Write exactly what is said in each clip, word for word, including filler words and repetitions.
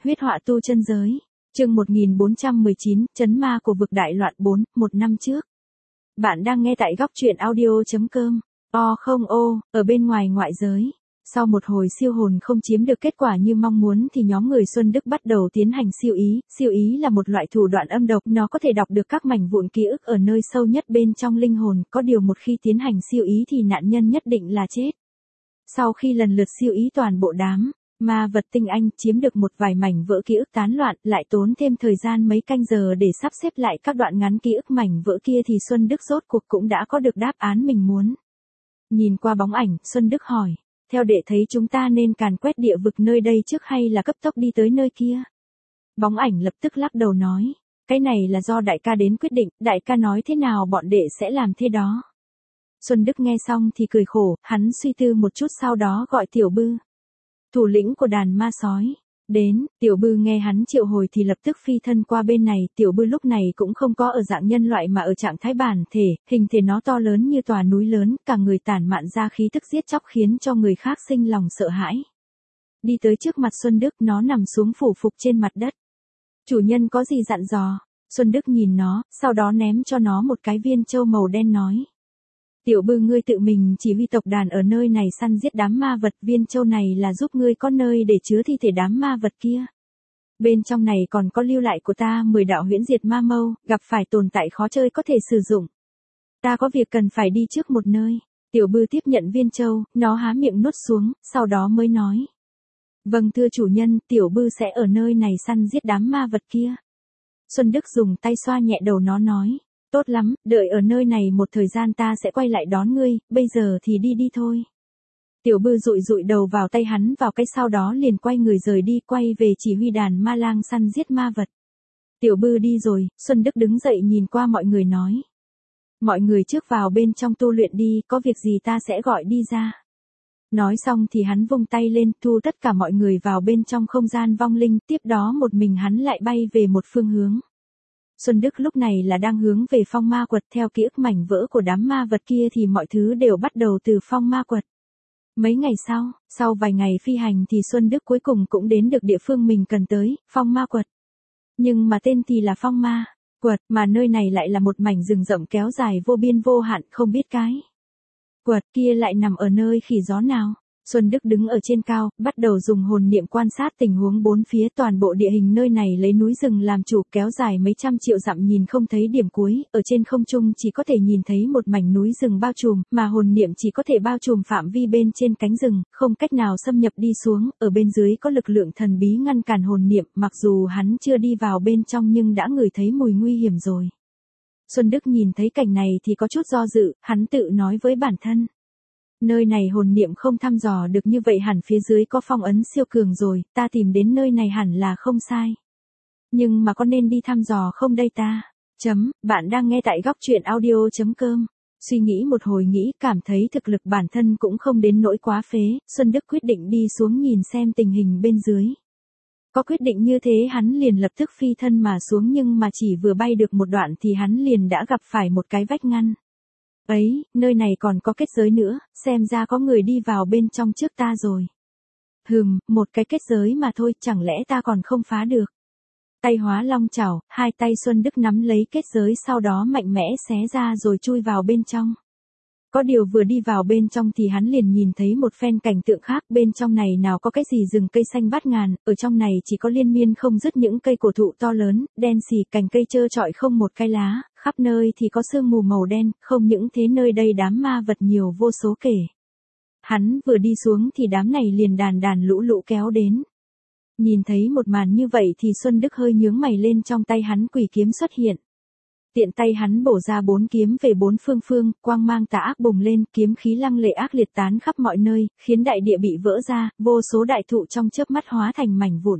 Huyết họa tu chân giới. Chương một nghìn bốn trăm mười chín, Chấn ma của vực đại loạn bốn, một năm trước. Bạn đang nghe tại góc truyện audio chấm com. O không ô, ở bên ngoài ngoại giới. Sau một hồi siêu hồn không chiếm được kết quả như mong muốn thì nhóm người Xuân Đức bắt đầu tiến hành siêu ý. Siêu ý là một loại thủ đoạn âm độc, nó có thể đọc được các mảnh vụn ký ức ở nơi sâu nhất bên trong linh hồn, có điều một khi tiến hành siêu ý thì nạn nhân nhất định là chết. Sau khi lần lượt siêu ý toàn bộ đám ma vật tinh anh chiếm được một vài mảnh vỡ ký ức tán loạn, lại tốn thêm thời gian mấy canh giờ để sắp xếp lại các đoạn ngắn ký ức mảnh vỡ kia thì Xuân Đức rốt cuộc cũng đã có được đáp án mình muốn. Nhìn qua bóng ảnh, Xuân Đức hỏi, theo đệ thấy chúng ta nên càn quét địa vực nơi đây trước hay là cấp tốc đi tới nơi kia? Bóng ảnh lập tức lắc đầu nói, cái này là do đại ca đến quyết định, đại ca nói thế nào bọn đệ sẽ làm thế đó. Xuân Đức nghe xong thì cười khổ, hắn suy tư một chút sau đó gọi Tiểu Bư, thủ lĩnh của đàn ma sói, đến. Tiểu Bư nghe hắn triệu hồi thì lập tức phi thân qua bên này. Tiểu Bư lúc này cũng không có ở dạng nhân loại mà ở trạng thái bản thể, hình thể nó to lớn như tòa núi lớn, cả người tản mạn ra khí tức giết chóc khiến cho người khác sinh lòng sợ hãi. Đi tới trước mặt Xuân Đức, nó nằm xuống phủ phục trên mặt đất. Chủ nhân có gì dặn dò? Xuân Đức nhìn nó, sau đó ném cho nó một cái viên châu màu đen nói. Tiểu Bư, ngươi tự mình chỉ huy tộc đàn ở nơi này săn giết đám ma vật, viên châu này là giúp ngươi có nơi để chứa thi thể đám ma vật kia. Bên trong này còn có lưu lại của ta mười đạo huyễn diệt ma mâu, gặp phải tồn tại khó chơi có thể sử dụng. Ta có việc cần phải đi trước một nơi. Tiểu Bư tiếp nhận viên châu, nó há miệng nuốt xuống, sau đó mới nói. Vâng thưa chủ nhân, Tiểu Bư sẽ ở nơi này săn giết đám ma vật kia. Xuân Đức dùng tay xoa nhẹ đầu nó nói. Tốt lắm, đợi ở nơi này một thời gian ta sẽ quay lại đón ngươi, bây giờ thì đi đi thôi. Tiểu Bư dụi dụi đầu vào tay hắn vào cái sau đó liền quay người rời đi, quay về chỉ huy đàn ma lang săn giết ma vật. Tiểu Bư đi rồi, Xuân Đức đứng dậy nhìn qua mọi người nói. Mọi người trước vào bên trong tu luyện đi, có việc gì ta sẽ gọi đi ra. Nói xong thì hắn vung tay lên, thu tất cả mọi người vào bên trong không gian vong linh, tiếp đó một mình hắn lại bay về một phương hướng. Xuân Đức lúc này là đang hướng về phong ma quật, theo ký ức mảnh vỡ của đám ma vật kia thì mọi thứ đều bắt đầu từ phong ma quật. Mấy ngày sau, sau vài ngày phi hành thì Xuân Đức cuối cùng cũng đến được địa phương mình cần tới, phong ma quật. Nhưng mà tên thì là phong ma quật, mà nơi này lại là một mảnh rừng rậm kéo dài vô biên vô hạn, không biết cái quật kia lại nằm ở nơi khỉ gió nào. Xuân Đức đứng ở trên cao, bắt đầu dùng hồn niệm quan sát tình huống bốn phía. Toàn bộ địa hình nơi này lấy núi rừng làm chủ, kéo dài mấy trăm triệu dặm nhìn không thấy điểm cuối, ở trên không trung chỉ có thể nhìn thấy một mảnh núi rừng bao trùm, mà hồn niệm chỉ có thể bao trùm phạm vi bên trên cánh rừng, không cách nào xâm nhập đi xuống, ở bên dưới có lực lượng thần bí ngăn cản hồn niệm, mặc dù hắn chưa đi vào bên trong nhưng đã ngửi thấy mùi nguy hiểm rồi. Xuân Đức nhìn thấy cảnh này thì có chút do dự, hắn tự nói với bản thân. Nơi này hồn niệm không thăm dò được như vậy hẳn phía dưới có phong ấn siêu cường rồi, ta tìm đến nơi này hẳn là không sai. Nhưng mà có nên đi thăm dò không đây ta? Chấm, bạn đang nghe tại góc truyện audio chấm com. Suy nghĩ một hồi nghĩ cảm thấy thực lực bản thân cũng không đến nỗi quá phế, Xuân Đức quyết định đi xuống nhìn xem tình hình bên dưới. Có quyết định như thế hắn liền lập tức phi thân mà xuống, nhưng mà chỉ vừa bay được một đoạn thì hắn liền đã gặp phải một cái vách ngăn. Ấy, nơi này còn có kết giới nữa, xem ra có người đi vào bên trong trước ta rồi. Hừm, một cái kết giới mà thôi, chẳng lẽ ta còn không phá được. Tay hóa long chảo, hai tay Xuân Đức nắm lấy kết giới sau đó mạnh mẽ xé ra rồi chui vào bên trong. Có điều vừa đi vào bên trong thì hắn liền nhìn thấy một phen cảnh tượng khác, bên trong này nào có cái gì rừng cây xanh bát ngàn, ở trong này chỉ có liên miên không dứt những cây cổ thụ to lớn, đen xì, cành cây trơ trọi không một cái lá, khắp nơi thì có sương mù màu đen, không những thế nơi đây đám ma vật nhiều vô số kể. Hắn vừa đi xuống thì đám này liền đàn đàn lũ lũ kéo đến. Nhìn thấy một màn như vậy thì Xuân Đức hơi nhướng mày lên, trong tay hắn quỷ kiếm xuất hiện. Tiện tay hắn bổ ra bốn kiếm về bốn phương phương, quang mang tà ác bùng lên, kiếm khí lăng lệ ác liệt tán khắp mọi nơi, khiến đại địa bị vỡ ra, vô số đại thụ trong chớp mắt hóa thành mảnh vụn.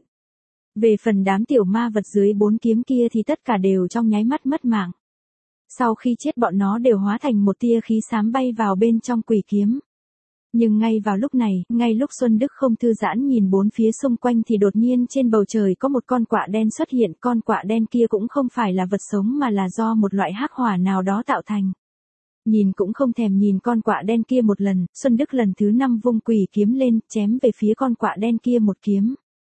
Về phần đám tiểu ma vật dưới bốn kiếm kia thì tất cả đều trong nháy mắt mất mạng. Sau khi chết bọn nó đều hóa thành một tia khí xám bay vào bên trong quỷ kiếm. Nhưng ngay vào lúc này, ngay lúc Xuân Đức không thư giãn nhìn bốn phía xung quanh thì đột nhiên trên bầu trời có một con quạ đen xuất hiện, con quạ đen kia cũng không phải là vật sống mà là do một loại hắc hỏa nào đó tạo thành. Nhìn cũng không thèm nhìn con quạ đen kia một lần, Xuân Đức lần thứ năm vung quỷ kiếm lên, chém về phía con quạ đen kia một kiếm.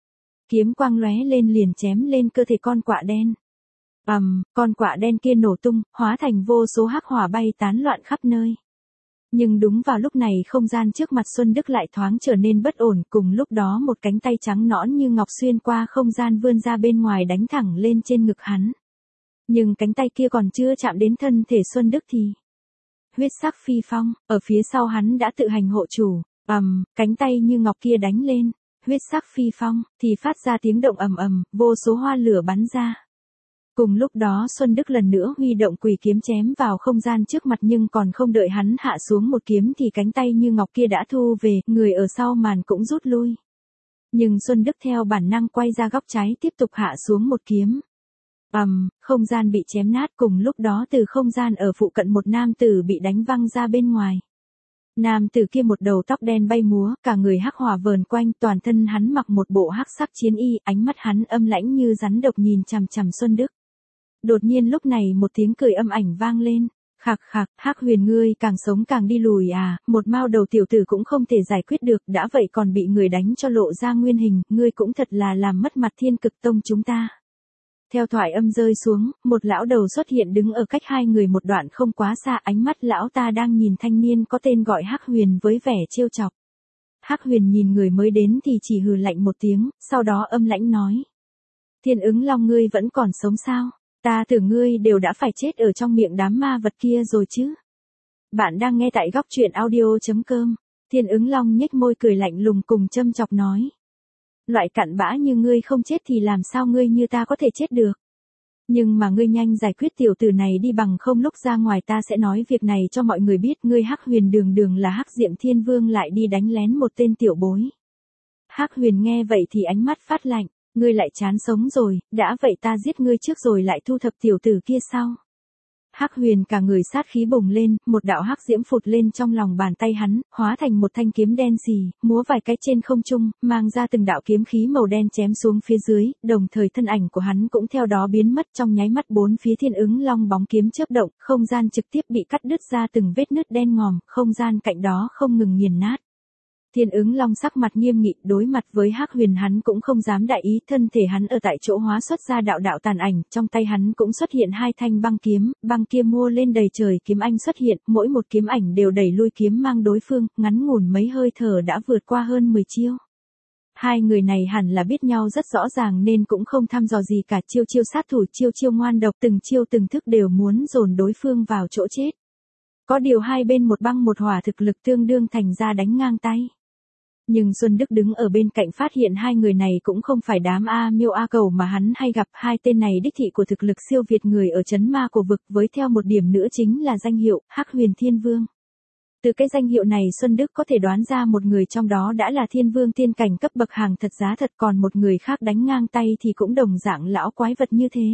kiếm quang lóe lên liền chém lên cơ thể con quạ đen. Ầm, um, con quạ đen kia nổ tung, hóa thành vô số hắc hỏa bay tán loạn khắp nơi. Nhưng đúng vào lúc này không gian trước mặt Xuân Đức lại thoáng trở nên bất ổn, cùng lúc đó một cánh tay trắng nõn như ngọc xuyên qua không gian vươn ra bên ngoài đánh thẳng lên trên ngực hắn. Nhưng cánh tay kia còn chưa chạm đến thân thể Xuân Đức thì huyết sắc phi phong, ở phía sau hắn đã tự hành hộ chủ. Ầm, um, cánh tay như ngọc kia đánh lên, huyết sắc phi phong thì phát ra tiếng động ầm ầm, vô số hoa lửa bắn ra. Cùng lúc đó Xuân Đức lần nữa huy động quỷ kiếm chém vào không gian trước mặt, nhưng còn không đợi hắn hạ xuống một kiếm thì cánh tay như ngọc kia đã thu về, người ở sau màn cũng rút lui. Nhưng Xuân Đức theo bản năng quay ra góc trái tiếp tục hạ xuống một kiếm. Ầm, um, không gian bị chém nát, cùng lúc đó từ không gian ở phụ cận một nam tử bị đánh văng ra bên ngoài. Nam tử kia một đầu tóc đen bay múa, cả người hắc hỏa vờn quanh, toàn thân hắn mặc một bộ hắc sắc chiến y, ánh mắt hắn âm lãnh như rắn độc nhìn chằm chằm Xuân Đức. Đột nhiên lúc này một tiếng cười âm ảnh vang lên. Khạc khạc, Hắc Huyền ngươi càng sống càng đi lùi à, một mao đầu tiểu tử cũng không thể giải quyết được, đã vậy còn bị người đánh cho lộ ra nguyên hình, ngươi cũng thật là làm mất mặt Thiên Cực Tông chúng ta. Theo thoại âm rơi xuống, một lão đầu xuất hiện đứng ở cách hai người một đoạn không quá xa, ánh mắt lão ta đang nhìn thanh niên có tên gọi Hắc Huyền với vẻ trêu chọc. Hắc Huyền nhìn người mới đến thì chỉ hừ lạnh một tiếng, sau đó âm lãnh nói. Thiên Ứng Long ngươi vẫn còn sống sao? Ta tưởng ngươi đều đã phải chết ở trong miệng đám ma vật kia rồi chứ. Bạn đang nghe tại góc truyện audio chấm com. Thiên Ứng Long nhếch môi cười lạnh lùng cùng châm chọc nói. Loại cặn bã như ngươi không chết thì làm sao ngươi như ta có thể chết được. Nhưng mà ngươi nhanh giải quyết tiểu tử này đi, bằng không lúc ra ngoài ta sẽ nói việc này cho mọi người biết, ngươi Hắc Huyền đường đường là Hắc Diệm Thiên Vương lại đi đánh lén một tên tiểu bối. Hắc Huyền nghe vậy thì ánh mắt phát lạnh. Ngươi lại chán sống rồi, đã vậy ta giết ngươi trước rồi lại thu thập tiểu tử kia sau. Hắc Huyền cả người sát khí bùng lên, một đạo hắc diễm phụt lên trong lòng bàn tay hắn, hóa thành một thanh kiếm đen xì, múa vài cái trên không trung, mang ra từng đạo kiếm khí màu đen chém xuống phía dưới, đồng thời thân ảnh của hắn cũng theo đó biến mất, trong nháy mắt bốn phía Thiên Ứng Long bóng kiếm chớp động, không gian trực tiếp bị cắt đứt ra từng vết nứt đen ngòm, không gian cạnh đó không ngừng nghiền nát. Thiên Ứng Long sắc mặt nghiêm nghị, đối mặt với Hắc Huyền hắn cũng không dám đại ý, thân thể hắn ở tại chỗ hóa xuất ra đạo đạo tàn ảnh, trong tay hắn cũng xuất hiện hai thanh băng kiếm, băng kia mua lên đầy trời kiếm anh xuất hiện, mỗi một kiếm ảnh đều đẩy lui kiếm mang đối phương, ngắn ngủn mấy hơi thở đã vượt qua hơn mười chiêu. Hai người này hẳn là biết nhau rất rõ ràng nên cũng không thăm dò gì cả, chiêu chiêu sát thủ, chiêu chiêu ngoan độc, từng chiêu từng thức đều muốn dồn đối phương vào chỗ chết. Có điều hai bên một băng một hỏa, thực lực tương đương thành ra đánh ngang tay. Nhưng Xuân Đức đứng ở bên cạnh phát hiện hai người này cũng không phải đám A Miêu A Cầu mà hắn hay gặp, hai tên này đích thị của thực lực siêu việt người ở trấn ma của vực, với theo một điểm nữa chính là danh hiệu Hắc Huyền Thiên Vương. Từ cái danh hiệu này Xuân Đức có thể đoán ra một người trong đó đã là Thiên Vương tiên cảnh cấp bậc hàng thật giá thật, còn một người khác đánh ngang tay thì cũng đồng dạng lão quái vật như thế.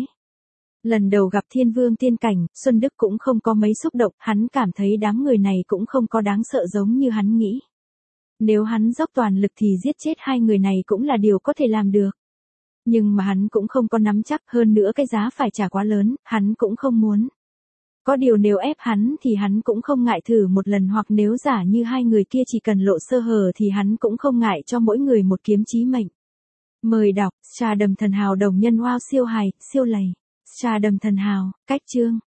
Lần đầu gặp Thiên Vương tiên cảnh, Xuân Đức cũng không có mấy xúc động, hắn cảm thấy đám người này cũng không có đáng sợ giống như hắn nghĩ. Nếu hắn dốc toàn lực thì giết chết hai người này cũng là điều có thể làm được. Nhưng mà hắn cũng không có nắm chắc, hơn nữa cái giá phải trả quá lớn, hắn cũng không muốn. Có điều nếu ép hắn thì hắn cũng không ngại thử một lần, hoặc nếu giả như hai người kia chỉ cần lộ sơ hở thì hắn cũng không ngại cho mỗi người một kiếm chí mệnh. Mời đọc, Trà Đầm Thần Hào đồng nhân wow siêu hài, siêu lầy. Trà Đầm Thần Hào, cách chương.